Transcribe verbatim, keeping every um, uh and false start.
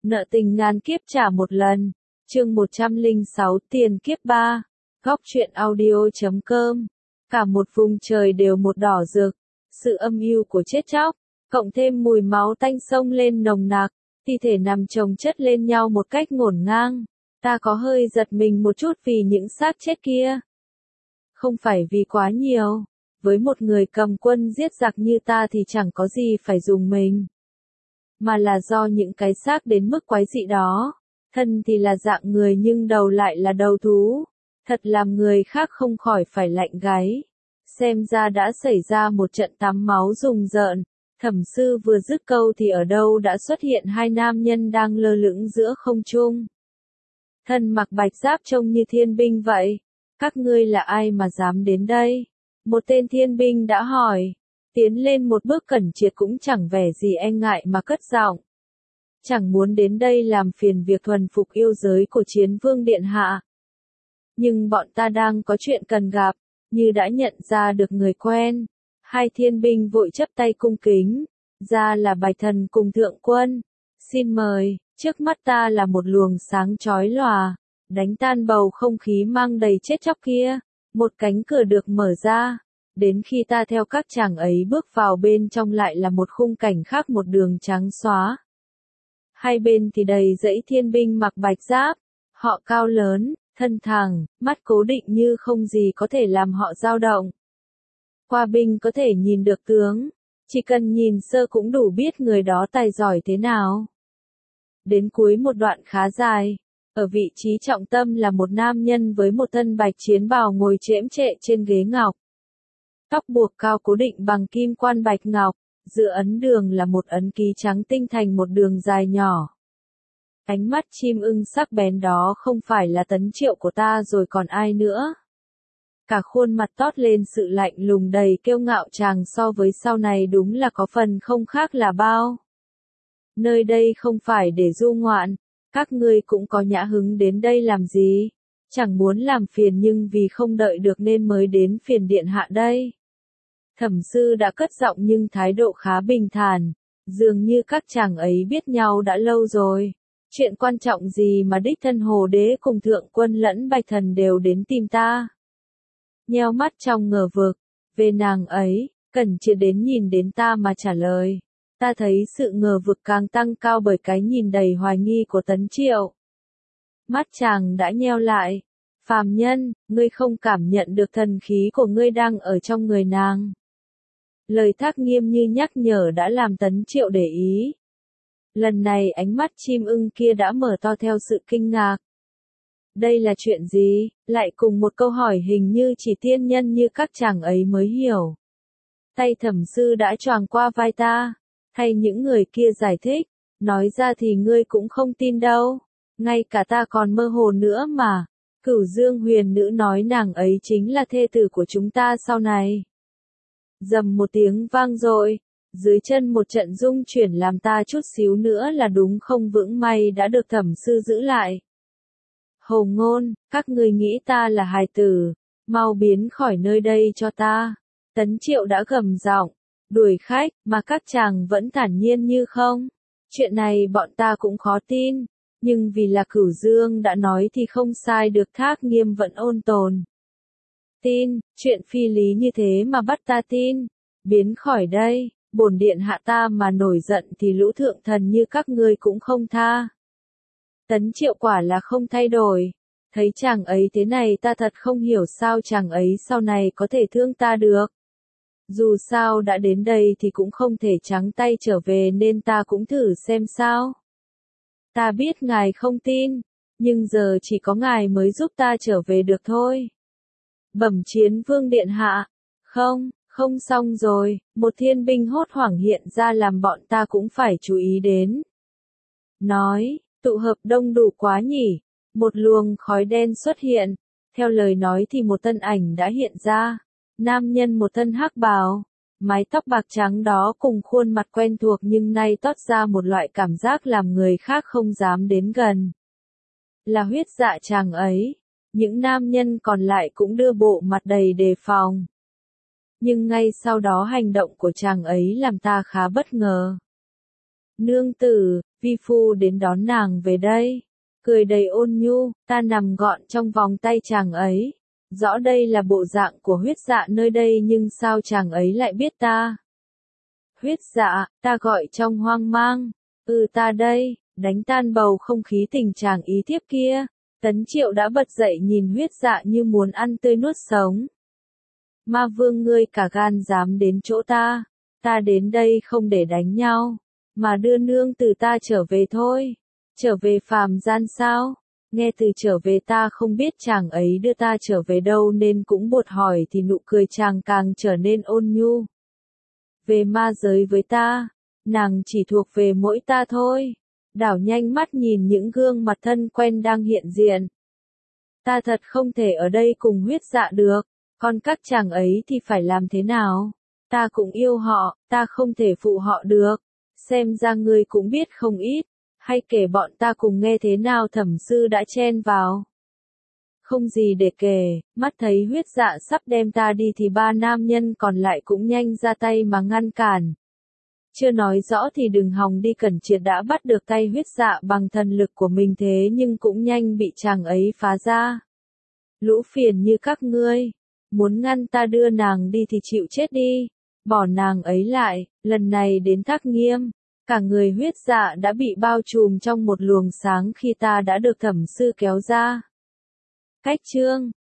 Nợ tình ngàn kiếp trả một lần. Chương một trăm lẻ sáu tiền kiếp ba. Góc truyện audio chấm com. Cả một vùng trời đều một đỏ rực. Sự âm u của chết chóc, cộng thêm mùi máu tanh sông lên nồng nặc, thi thể nằm chồng chất lên nhau một cách ngổn ngang. Ta có hơi giật mình một chút vì những xác chết kia. Không phải vì quá nhiều. Với một người cầm quân giết giặc như ta thì chẳng có gì phải dùng mình. Mà là do những cái xác đến mức quái dị đó. Thân thì là dạng người nhưng đầu lại là đầu thú. Thật làm người khác không khỏi phải lạnh gáy. Xem ra đã xảy ra một trận tắm máu rùng rợn. Thẩm sư vừa dứt câu thì ở đâu đã xuất hiện hai nam nhân đang lơ lửng giữa không trung. Thân mặc bạch giáp trông như thiên binh vậy. Các ngươi là ai mà dám đến đây? Một tên thiên binh đã hỏi. Tiến lên một bước cẩn triệt cũng chẳng vẻ gì e ngại mà cất giọng. Chẳng muốn đến đây làm phiền việc thuần phục yêu giới của Chiến Vương Điện Hạ. Nhưng bọn ta đang có chuyện cần gặp, như đã nhận ra được người quen. Hai thiên binh vội chấp tay cung kính, ra là Bạch Thần cùng Thượng Quân. Xin mời, trước mắt ta là một luồng sáng chói lòa, đánh tan bầu không khí mang đầy chết chóc kia. Một cánh cửa được mở ra. Đến khi ta theo các chàng ấy bước vào bên trong lại là một khung cảnh khác, một đường trắng xóa. Hai bên thì đầy dãy thiên binh mặc bạch giáp. Họ cao lớn, thân thẳng, mắt cố định như không gì có thể làm họ dao động. Qua binh có thể nhìn được tướng, chỉ cần nhìn sơ cũng đủ biết người đó tài giỏi thế nào. Đến cuối một đoạn khá dài, ở vị trí trọng tâm là một nam nhân với một thân bạch chiến bào ngồi chễm chệ trên ghế ngọc. Tóc buộc cao cố định bằng kim quan bạch ngọc, giữa ấn đường là một ấn ký trắng tinh thành một đường dài nhỏ. Ánh mắt chim ưng sắc bén đó không phải là Tấn Triệu của ta rồi còn ai nữa. Cả khuôn mặt toát lên sự lạnh lùng đầy kiêu ngạo, chàng so với sau này đúng là có phần không khác là bao. Nơi đây không phải để du ngoạn, các ngươi cũng có nhã hứng đến đây làm gì? Chẳng muốn làm phiền nhưng vì không đợi được nên mới đến phiền điện hạ đây. Thẩm sư đã cất giọng nhưng thái độ khá bình thản, dường như các chàng ấy biết nhau đã lâu rồi. Chuyện quan trọng gì mà đích thân Hồ Đế cùng Thượng Quân lẫn Bạch Thần đều đến tìm ta? Nheo mắt trong ngờ vực, về nàng ấy, cần chưa đến nhìn đến ta mà trả lời. Ta thấy sự ngờ vực càng tăng cao bởi cái nhìn đầy hoài nghi của Tấn Triệu. Mắt chàng đã nheo lại. Phàm nhân, ngươi không cảm nhận được thần khí của ngươi đang ở trong người nàng. Lời thác nghiêm như nhắc nhở đã làm Tấn Triệu để ý. Lần này ánh mắt chim ưng kia đã mở to theo sự kinh ngạc. Đây là chuyện gì? Lại cùng một câu hỏi hình như chỉ tiên nhân như các chàng ấy mới hiểu. Tay thẩm sư đã choàng qua vai ta, thay những người kia giải thích. Nói ra thì ngươi cũng không tin đâu. Ngay cả ta còn mơ hồ nữa mà. Cửu Dương huyền nữ nói nàng ấy chính là thê tử của chúng ta sau này. Dầm một tiếng vang dội, dưới chân một trận rung chuyển làm ta chút xíu nữa là đúng không vững may đã được thẩm sư giữ lại. Hồ ngôn, các ngươi nghĩ ta là hài tử, mau biến khỏi nơi đây cho ta. Tấn Triệu đã gầm giọng, đuổi khách, mà các chàng vẫn thản nhiên như không. Chuyện này bọn ta cũng khó tin. Nhưng vì là Cửu Dương đã nói thì không sai được, Thác Nghiêm vẫn ôn tồn. Tin, chuyện phi lý như thế mà bắt ta tin. Biến khỏi đây, bổn điện hạ ta mà nổi giận thì lũ thượng thần như các ngươi cũng không tha. Tấn Triệu quả là không thay đổi. Thấy chàng ấy thế này ta thật không hiểu sao chàng ấy sau này có thể thương ta được. Dù sao đã đến đây thì cũng không thể trắng tay trở về nên ta cũng thử xem sao. Ta biết ngài không tin, nhưng giờ chỉ có ngài mới giúp ta trở về được thôi. Bẩm Chiến Vương Điện Hạ, không, không xong rồi, một thiên binh hốt hoảng hiện ra làm bọn ta cũng phải chú ý đến. Nói, tụ hợp đông đủ quá nhỉ, một luồng khói đen xuất hiện, theo lời nói thì một thân ảnh đã hiện ra, nam nhân một thân hắc bào. Mái tóc bạc trắng đó cùng khuôn mặt quen thuộc nhưng nay toát ra một loại cảm giác làm người khác không dám đến gần. Là huyết dạ chàng ấy, những nam nhân còn lại cũng đưa bộ mặt đầy đề phòng. Nhưng ngay sau đó hành động của chàng ấy làm ta khá bất ngờ. Nương tử, vi phu đến đón nàng về đây. Cười đầy ôn nhu, ta nằm gọn trong vòng tay chàng ấy. Rõ đây là bộ dạng của huyết dạ nơi đây nhưng sao chàng ấy lại biết ta? Huyết dạ, ta gọi trong hoang mang. Ừ ta đây, đánh tan bầu không khí tình trạng ý thiếp kia. Tấn Triệu đã bật dậy nhìn huyết dạ như muốn ăn tươi nuốt sống. Ma vương ngươi cả gan dám đến chỗ ta. Ta đến đây không để đánh nhau, mà đưa nương từ ta trở về thôi. Trở về phàm gian sao? Nghe từ trở về ta không biết chàng ấy đưa ta trở về đâu nên cũng buột hỏi thì nụ cười chàng càng trở nên ôn nhu. Về ma giới với ta, nàng chỉ thuộc về mỗi ta thôi. Đảo nhanh mắt nhìn những gương mặt thân quen đang hiện diện. Ta thật không thể ở đây cùng huyết dạ được, còn các chàng ấy thì phải làm thế nào? Ta cũng yêu họ, ta không thể phụ họ được. Xem ra ngươi cũng biết không ít, hay kể bọn ta cùng nghe thế nào thẩm sư đã chen vào. Không gì để kể, mắt thấy huyết dạ sắp đem ta đi thì ba nam nhân còn lại cũng nhanh ra tay mà ngăn cản. Chưa nói rõ thì đừng hòng đi Cẩn Triệt đã bắt được tay huyết dạ bằng thần lực của mình thế nhưng cũng nhanh bị chàng ấy phá ra. Lũ phiền như các ngươi, muốn ngăn ta đưa nàng đi thì chịu chết đi, bỏ nàng ấy lại, lần này đến Thác Nghiêm. Cả người huyết dạ đã bị bao trùm trong một luồng sáng khi ta đã được thẩm sư kéo ra. Cách chương